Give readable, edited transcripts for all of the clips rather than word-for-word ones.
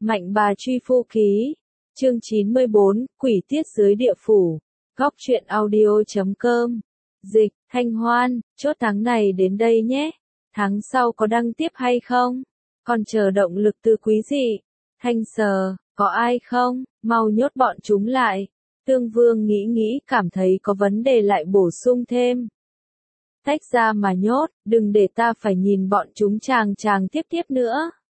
Mạnh bà truy phu ký. Chương 94, Quỷ tiết dưới địa phủ. Góc truyện audio.com. Dịch, Thanh Hoan, chốt tháng này đến đây nhé. Tháng sau có đăng tiếp hay không? Còn chờ động lực từ quý dị. Thanh Sờ, có ai không? Mau nhốt bọn chúng lại. Tương Vương nghĩ cảm thấy có vấn đề lại bổ sung thêm. Tách ra mà nhốt, đừng để ta phải nhìn bọn chúng chàng tiếp nữa.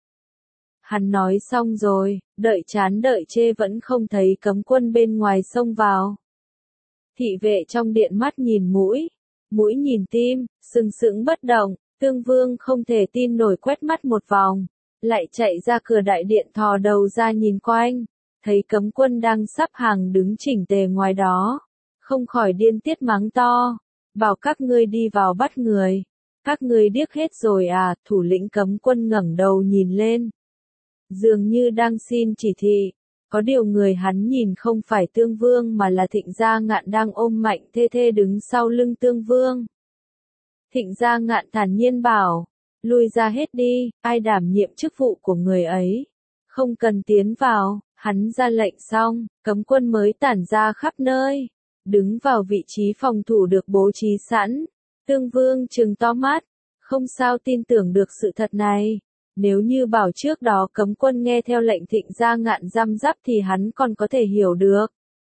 Hắn nói xong rồi, đợi chán đợi chê vẫn không thấy cấm quân bên ngoài xông vào. Thị vệ trong điện mắt nhìn mũi nhìn tim, sừng sững bất động. Tương Vương không thể tin nổi quét mắt một vòng, lại chạy ra cửa đại điện thò đầu ra nhìn quanh, thấy cấm quân đang sắp hàng đứng chỉnh tề ngoài đó, không khỏi điên tiết mắng to, bảo các ngươi đi vào bắt người, các ngươi điếc hết rồi à? Thủ lĩnh cấm quân ngẩng đầu nhìn lên, dường như đang xin chỉ thị, có điều người hắn nhìn không phải Tương Vương mà là Thịnh Gia Ngạn đang ôm Mạnh Thê đứng sau lưng Tương Vương. Thịnh Gia Ngạn thản nhiên bảo, lui ra hết đi, ai đảm nhiệm chức vụ của người ấy, không cần tiến vào. Hắn ra lệnh xong, cấm quân mới tản ra khắp nơi, đứng vào vị trí phòng thủ được bố trí sẵn. Tương Vương trừng to mắt, không sao tin tưởng được sự thật này. Nếu như bảo trước đó cấm quân nghe theo lệnh Thịnh Gia Ngạn răm rắp thì hắn còn có thể hiểu được.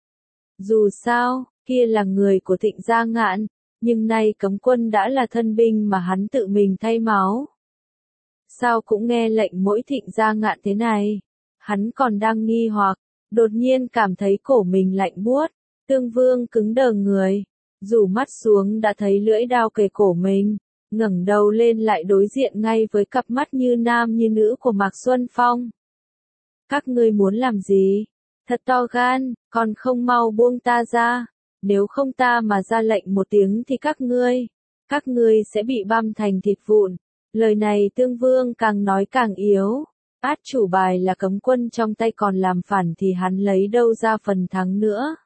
Dù sao, kia là người của Thịnh Gia Ngạn, nhưng nay cấm quân đã là thân binh mà hắn tự mình thay máu. Sao cũng nghe lệnh mỗi Thịnh Gia Ngạn thế này? Hắn còn đang nghi hoặc, đột nhiên cảm thấy cổ mình lạnh buốt. Tương Vương cứng đờ người, rủ mắt xuống đã thấy lưỡi đao kề cổ mình, ngẩng đầu lên lại đối diện ngay với cặp mắt như nam như nữ của Mạc Xuân Phong. Các ngươi muốn làm gì? Thật to gan, còn không mau buông ta ra, nếu không ta mà ra lệnh một tiếng thì các ngươi sẽ bị băm thành thịt vụn. Lời này Tương Vương càng nói càng yếu. Át chủ bài là cấm quân trong tay còn làm phản thì hắn lấy đâu ra phần thắng nữa.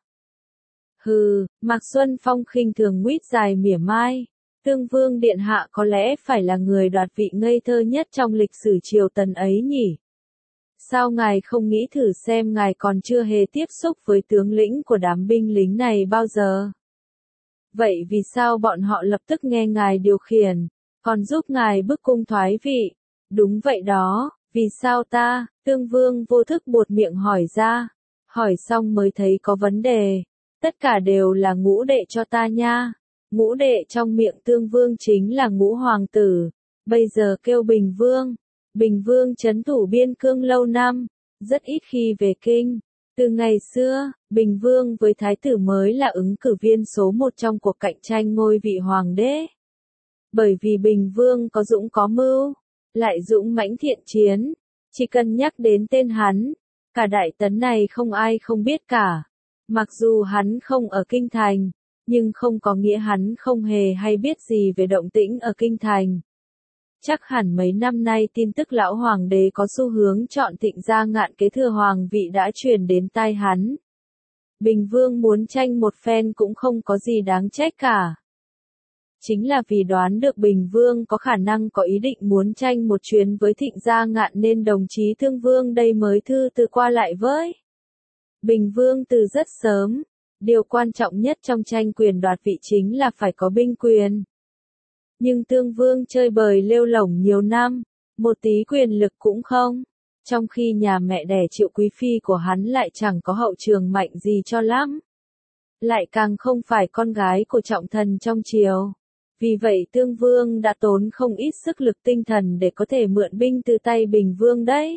Hừ, Mạc Xuân Phong khinh thường nguyết dài mỉa mai. Tương Vương điện hạ có lẽ phải là người đoạt vị ngây thơ nhất trong lịch sử triều Tần ấy nhỉ? Sao ngài không nghĩ thử xem ngài còn chưa hề tiếp xúc với tướng lĩnh của đám binh lính này bao giờ? Vậy vì sao bọn họ lập tức nghe ngài điều khiển, còn giúp ngài bức cung thoái vị? Đúng vậy đó. Vì sao ta? Tương Vương vô thức buột miệng hỏi ra. Hỏi xong mới thấy có vấn đề. Tất cả đều là ngũ đệ cho ta nha. Ngũ đệ trong miệng Tương Vương chính là ngũ hoàng tử. Bây giờ kêu Bình Vương. Bình Vương trấn thủ biên cương lâu năm, rất ít khi về kinh. Từ ngày xưa, Bình Vương với thái tử mới là ứng cử viên số 1 trong cuộc cạnh tranh ngôi vị hoàng đế. Bởi vì Bình Vương có dũng có mưu, lại dũng mãnh thiện chiến, chỉ cần nhắc đến tên hắn, cả Đại Tấn này không ai không biết cả. Mặc dù hắn không ở kinh thành, nhưng không có nghĩa hắn không hề hay biết gì về động tĩnh ở kinh thành. Chắc hẳn mấy năm nay tin tức lão hoàng đế có xu hướng chọn Thịnh Gia Ngạn kế thừa hoàng vị đã truyền đến tai hắn. Bình Vương muốn tranh một phen cũng không có gì đáng trách cả. Chính là vì đoán được Bình Vương có khả năng có ý định muốn tranh một chuyến với Thịnh Gia Ngạn nên đồng chí Thương Vương đây mới thư từ qua lại với Bình Vương từ rất sớm. Điều quan trọng nhất trong tranh quyền đoạt vị chính là phải có binh quyền. Nhưng Thương Vương chơi bời lêu lổng nhiều năm, một tí quyền lực cũng không. Trong khi nhà mẹ đẻ Triệu Quý Phi của hắn lại chẳng có hậu trường mạnh gì cho lắm. Lại càng không phải con gái của trọng thần trong triều. Vì vậy Tương Vương đã tốn không ít sức lực tinh thần để có thể mượn binh từ tay Bình Vương đấy.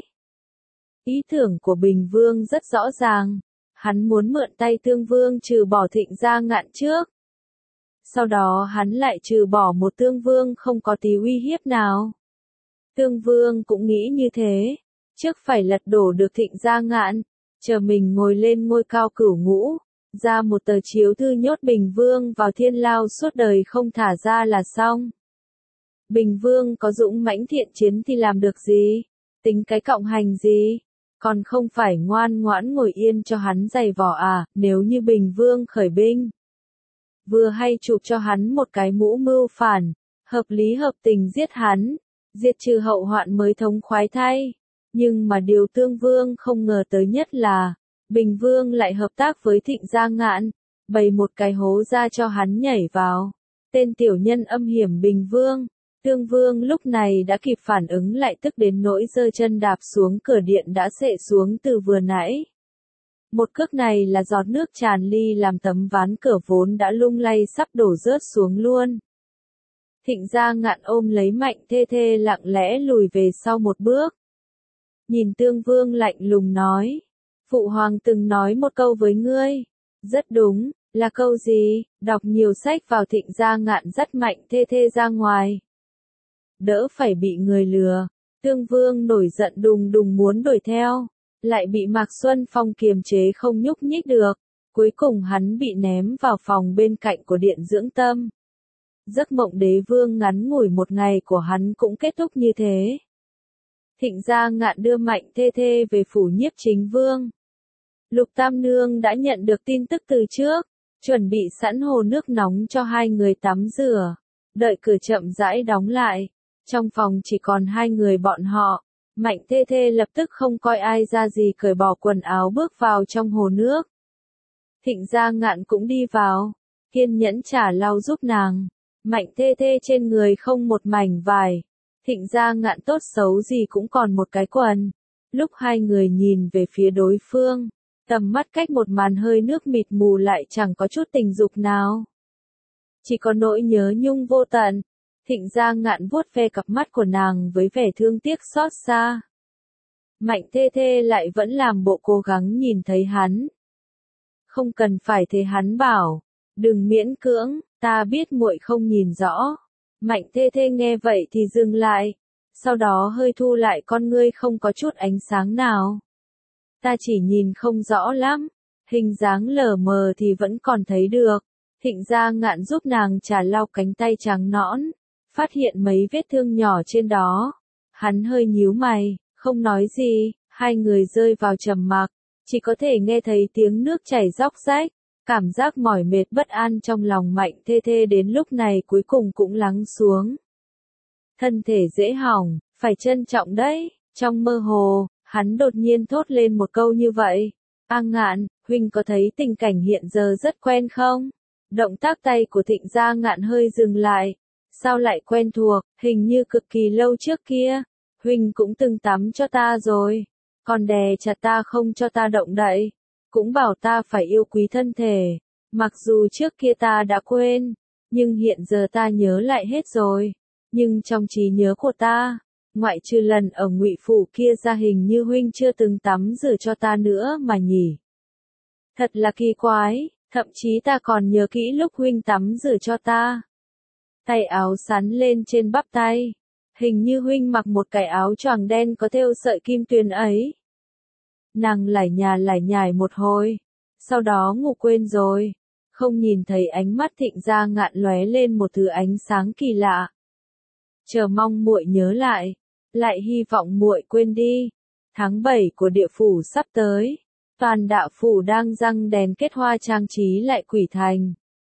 Ý tưởng của Bình Vương rất rõ ràng. Hắn muốn mượn tay Tương Vương trừ bỏ Thịnh Gia Ngạn trước. Sau đó hắn lại trừ bỏ một Tương Vương không có tí uy hiếp nào. Tương Vương cũng nghĩ như thế. Trước phải lật đổ được Thịnh Gia Ngạn, chờ mình ngồi lên ngôi cao cửu ngũ. Ra một tờ chiếu thư nhốt Bình Vương vào thiên lao suốt đời không thả ra là xong. Bình Vương có dũng mãnh thiện chiến thì làm được gì? Tính cái cộng hành gì? Còn không phải ngoan ngoãn ngồi yên cho hắn giày vò à? Nếu như Bình Vương khởi binh, vừa hay chụp cho hắn một cái mũ mưu phản, hợp lý hợp tình giết hắn, diệt trừ hậu hoạn mới thống khoái thay. Nhưng mà điều Tương Vương không ngờ tới nhất là, Bình Vương lại hợp tác với Thịnh Gia Ngạn, bày một cái hố ra cho hắn nhảy vào. Tên tiểu nhân âm hiểm Bình Vương. Tương Vương lúc này đã kịp phản ứng lại, tức đến nỗi giơ chân đạp xuống cửa điện đã xệ xuống từ vừa nãy. Một cước này là giọt nước tràn ly làm tấm ván cửa vốn đã lung lay sắp đổ rớt xuống luôn. Thịnh Gia Ngạn ôm lấy Mạnh Thê Thê lặng lẽ lùi về sau một bước. Nhìn Tương Vương lạnh lùng nói. Phụ hoàng từng nói một câu với ngươi. Rất đúng, là câu gì? Đọc nhiều sách vào. Thịnh Gia Ngạn dắt Mạnh Thê Thê ra ngoài. Đỡ phải bị người lừa. Tương Vương nổi giận đùng đùng muốn đuổi theo. Lại bị Mạc Xuân Phong kiềm chế không nhúc nhích được. Cuối cùng hắn bị ném vào phòng bên cạnh của điện dưỡng tâm. Giấc mộng đế vương ngắn ngủi một ngày của hắn cũng kết thúc như thế. Thịnh Gia Ngạn đưa Mạnh Thê Thê về phủ Nhiếp Chính Vương. Lục Tam Nương đã nhận được tin tức từ trước, chuẩn bị sẵn hồ nước nóng cho hai người tắm rửa. Đợi cửa chậm rãi đóng lại, trong phòng chỉ còn hai người bọn họ. Mạnh Thê Thê lập tức không coi ai ra gì, cởi bỏ quần áo bước vào trong hồ nước. Thịnh Gia Ngạn cũng đi vào, kiên nhẫn trả lau giúp nàng. Mạnh Thê Thê trên người không một mảnh vải. Thịnh Gia Ngạn tốt xấu gì cũng còn một cái quần. Lúc hai người nhìn về phía đối phương, tầm mắt cách một màn hơi nước mịt mù lại chẳng có chút tình dục nào. Chỉ có nỗi nhớ nhung vô tận. Thịnh Gia Ngạn vuốt ve cặp mắt của nàng với vẻ thương tiếc xót xa. Mạnh Thê Thê lại vẫn làm bộ cố gắng nhìn thấy hắn. Không cần phải thế, hắn bảo. Đừng miễn cưỡng, ta biết muội không nhìn rõ. Mạnh Thê Thê nghe vậy thì dừng lại. Sau đó hơi thu lại con ngươi không có chút ánh sáng nào. Ta chỉ nhìn không rõ lắm. Hình dáng lờ mờ thì vẫn còn thấy được. Thịnh Gia Ngạn giúp nàng chà lau cánh tay trắng nõn. Phát hiện mấy vết thương nhỏ trên đó. Hắn hơi nhíu mày, không nói gì. Hai người rơi vào trầm mặc. Chỉ có thể nghe thấy tiếng nước chảy róc rách. Cảm giác mỏi mệt bất an trong lòng Mạnh Thê Thê đến lúc này cuối cùng cũng lắng xuống. Thân thể dễ hỏng, phải trân trọng đấy. Trong mơ hồ, hắn đột nhiên thốt lên một câu như vậy. A Ngạn, huynh có thấy tình cảnh hiện giờ rất quen không? Động tác tay của Thịnh Gia Ngạn hơi dừng lại. Sao lại quen thuộc, hình như cực kỳ lâu trước kia. Huynh cũng từng tắm cho ta rồi. Còn đè chặt ta không cho ta động đậy. Cũng bảo ta phải yêu quý thân thể. Mặc dù trước kia ta đã quên, nhưng hiện giờ ta nhớ lại hết rồi. Nhưng trong trí nhớ của ta, ngoại trừ lần ở Ngụy phủ kia ra, hình như huynh chưa từng tắm rửa cho ta nữa mà nhỉ. Thật là kỳ quái, thậm chí ta còn nhớ kỹ lúc huynh tắm rửa cho ta. Tay áo sắn lên trên bắp tay. Hình như huynh mặc một cái áo choàng đen có thêu sợi kim tuyền ấy. Nàng lải nhải một hồi, sau đó ngủ quên rồi, không nhìn thấy ánh mắt Thịnh Gia Ngạn lóe lên một thứ ánh sáng kỳ lạ. Chờ mong muội nhớ lại hy vọng muội quên đi. Tháng 7 của địa phủ sắp tới, toàn đạo phủ đang răng đèn kết hoa trang trí lại quỷ thành.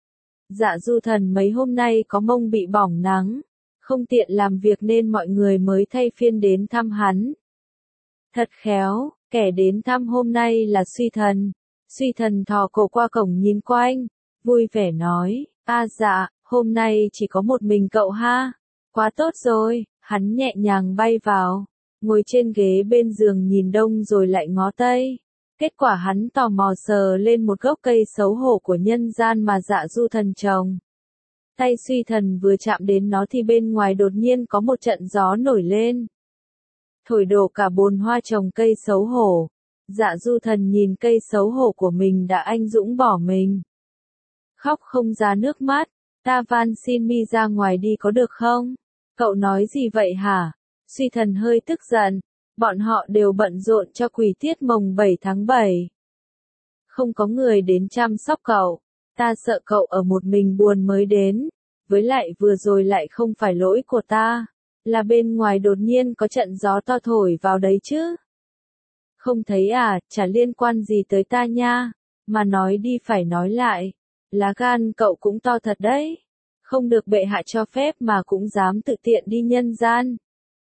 Dạ Du Thần mấy hôm nay có mông bị bỏng nắng, không tiện làm việc nên mọi người mới thay phiên đến thăm hắn. Thật khéo. Kẻ đến thăm hôm nay là Suy Thần. Suy Thần thò cổ qua cổng nhìn quanh, vui vẻ nói, dạ, hôm nay chỉ có một mình cậu ha. Quá tốt rồi, hắn nhẹ nhàng bay vào, ngồi trên ghế bên giường nhìn đông rồi lại ngó tây. Kết quả hắn tò mò sờ lên một gốc cây xấu hổ của nhân gian mà Dạ Du Thần trồng. Tay Suy Thần vừa chạm đến nó thì bên ngoài đột nhiên có một trận gió nổi lên. Thổi đổ cả bồn hoa trồng cây xấu hổ. Dạ Du Thần nhìn cây xấu hổ của mình đã anh dũng bỏ mình. Khóc không ra nước mắt. Ta van xin mi ra ngoài đi có được không? Cậu nói gì vậy hả? Suy Thần hơi tức giận. Bọn họ đều bận rộn cho quỷ tiết mồng 7 tháng 7. Không có người đến chăm sóc cậu. Ta sợ cậu ở một mình buồn mới đến. Với lại vừa rồi lại không phải lỗi của ta. Là bên ngoài đột nhiên có trận gió to thổi vào đấy chứ. Không thấy à, chả liên quan gì tới ta nha. Mà nói đi phải nói lại. Lá gan cậu cũng to thật đấy. Không được bệ hạ cho phép mà cũng dám tự tiện đi nhân gian.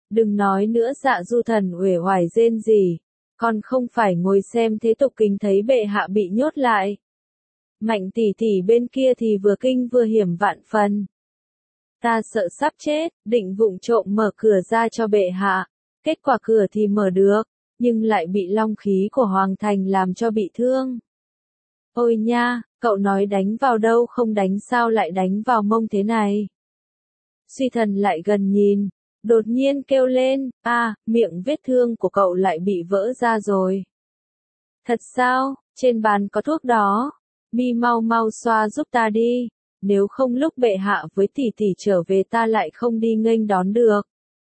Đừng nói nữa, Dạ Du Thần uể oải rên rỉ. Con không phải ngồi xem thế tục kính thấy bệ hạ bị nhốt lại. Mạnh tỷ tỷ bên kia thì vừa kinh vừa hiểm vạn phần. Ta sợ sắp chết, định vụng trộm mở cửa ra cho bệ hạ. Kết quả cửa thì mở được, nhưng lại bị long khí của Hoàng Thành làm cho bị thương. Ôi nha, cậu nói đánh vào đâu không đánh sao lại đánh vào mông thế này? Suy Thần lại gần nhìn, đột nhiên kêu lên, miệng vết thương của cậu lại bị vỡ ra rồi. Thật sao, trên bàn có thuốc đó, mi mau mau xoa giúp ta đi, nếu không lúc bệ hạ với tỷ tỷ trở về ta lại không đi nghênh đón được.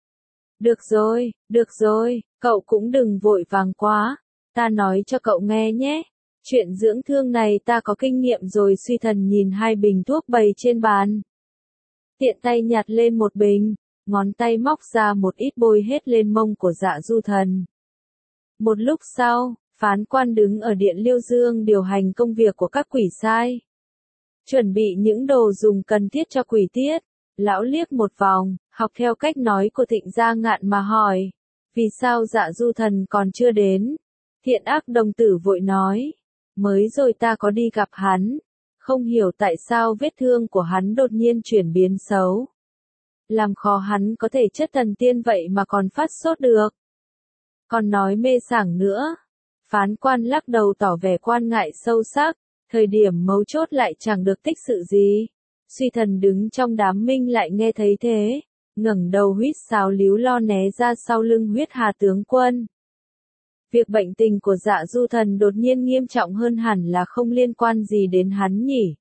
Được rồi, cậu cũng đừng vội vàng quá, ta nói cho cậu nghe nhé. Chuyện dưỡng thương này ta có kinh nghiệm rồi. Suy Thần nhìn hai bình thuốc bày trên bàn. Tiện tay nhặt lên một bình, ngón tay móc ra một ít bôi hết lên mông của Dạ Du Thần. Một lúc sau, phán quan đứng ở Điện Liêu Dương điều hành công việc của các quỷ sai. Chuẩn bị những đồ dùng cần thiết cho quỷ tiết. Lão liếc một vòng, học theo cách nói của Thịnh Gia Ngạn mà hỏi. Vì sao Dạ Du Thần còn chưa đến? Thiện Ác đồng tử vội nói. Mới rồi ta có đi gặp hắn. Không hiểu tại sao vết thương của hắn đột nhiên chuyển biến xấu. Làm khó hắn có thể chất thần tiên vậy mà còn phát sốt được. Còn nói mê sảng nữa. Phán quan lắc đầu tỏ vẻ quan ngại sâu sắc. Thời điểm mấu chốt lại chẳng được tích sự gì. Suy Thần đứng trong đám minh lại nghe thấy thế. Ngẩng đầu huýt sáo líu lo né ra sau lưng Huyết Hà tướng quân. Việc bệnh tình của Dạ Du Thần đột nhiên nghiêm trọng hơn hẳn là không liên quan gì đến hắn nhỉ?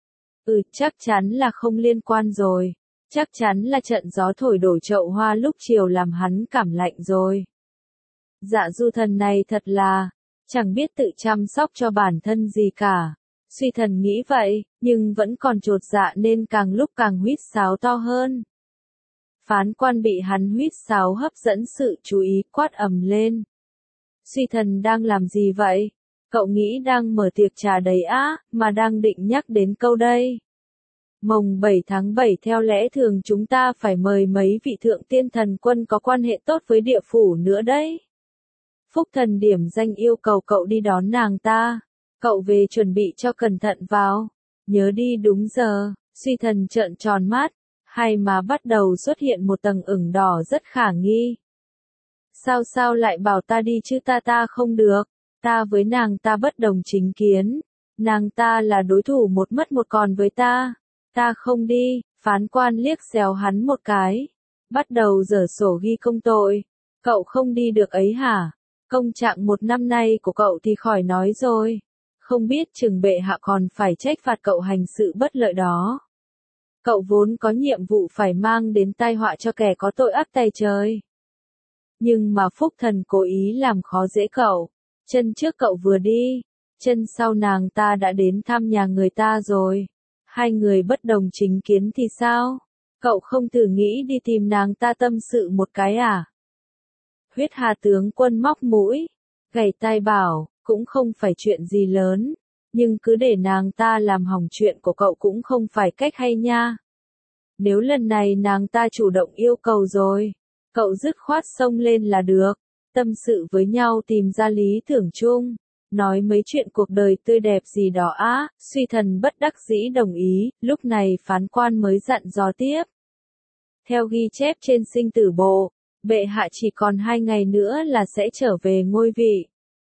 Chắc chắn là không liên quan rồi. Chắc chắn là trận gió thổi đổ chậu hoa lúc chiều làm hắn cảm lạnh rồi. Dạ Du Thần này thật là, chẳng biết tự chăm sóc cho bản thân gì cả. Suy Thần nghĩ vậy, nhưng vẫn còn chột dạ nên càng lúc càng huýt sáo to hơn. Phán quan bị hắn huýt sáo hấp dẫn sự chú ý, quát ầm lên. Suy Thần đang làm gì vậy? Cậu nghĩ đang mở tiệc trà đấy á, mà đang định nhắc đến câu đây. Mồng 7 tháng 7 theo lẽ thường chúng ta phải mời mấy vị thượng tiên thần quân có quan hệ tốt với địa phủ nữa đấy. Phúc Thần điểm danh yêu cầu cậu đi đón nàng ta. Cậu về chuẩn bị cho cẩn thận vào. Nhớ đi đúng giờ. Suy Thần trợn tròn mắt. Hai má bắt đầu xuất hiện một tầng ửng đỏ rất khả nghi. Sao lại bảo ta đi chứ ta không được. Ta với nàng ta bất đồng chính kiến. Nàng ta là đối thủ một mất một còn với ta. Ta không đi. Phán quan liếc xéo hắn một cái. Bắt đầu dở sổ ghi công tội. Cậu không đi được ấy hả? Công trạng một năm nay của cậu thì khỏi nói rồi. Không biết chừng bệ hạ còn phải trách phạt cậu hành sự bất lợi đó. Cậu vốn có nhiệm vụ phải mang đến tai họa cho kẻ có tội ác tày trời. Nhưng mà Phúc Thần cố ý làm khó dễ cậu. Chân trước cậu vừa đi, chân sau nàng ta đã đến thăm nhà người ta rồi. Hai người bất đồng chính kiến thì sao? Cậu không thử nghĩ đi tìm nàng ta tâm sự một cái à? Huyết Hà tướng quân móc mũi, gảy tai bảo, cũng không phải chuyện gì lớn, nhưng cứ để nàng ta làm hỏng chuyện của cậu cũng không phải cách hay nha. Nếu lần này nàng ta chủ động yêu cầu rồi, cậu dứt khoát xông lên là được, tâm sự với nhau tìm ra lý tưởng chung, nói mấy chuyện cuộc đời tươi đẹp gì đó á. Suy Thần bất đắc dĩ đồng ý. Lúc này phán quan mới dặn dò tiếp. Theo ghi chép trên sinh tử bộ, bệ hạ chỉ còn 2 ngày nữa là sẽ trở về ngôi vị.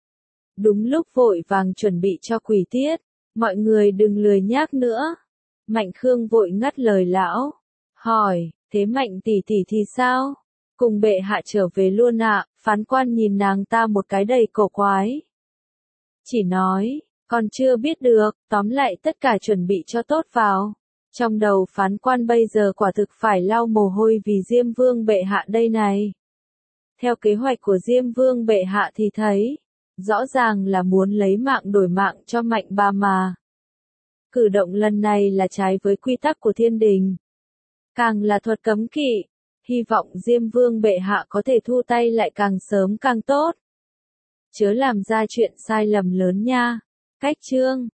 Đúng lúc vội vàng chuẩn bị cho quỷ tiết, mọi người đừng lười nhác nữa. Mạnh Khương vội ngắt lời lão, hỏi, thế Mạnh tỷ tỷ thì sao? Cùng bệ hạ trở về luôn ạ. Phán quan nhìn nàng ta một cái đầy cổ quái. Chỉ nói, còn chưa biết được, tóm lại tất cả chuẩn bị cho tốt vào. Trong đầu phán quan bây giờ quả thực phải lau mồ hôi vì Diêm Vương bệ hạ đây này. Theo kế hoạch của Diêm Vương bệ hạ thì thấy, rõ ràng là muốn lấy mạng đổi mạng cho Mạnh bà mà. Cử động lần này là trái với quy tắc của thiên đình. Càng là thuật cấm kỵ, hy vọng Diêm Vương bệ hạ có thể thu tay lại càng sớm càng tốt. Chớ làm ra chuyện sai lầm lớn nha. Cách chương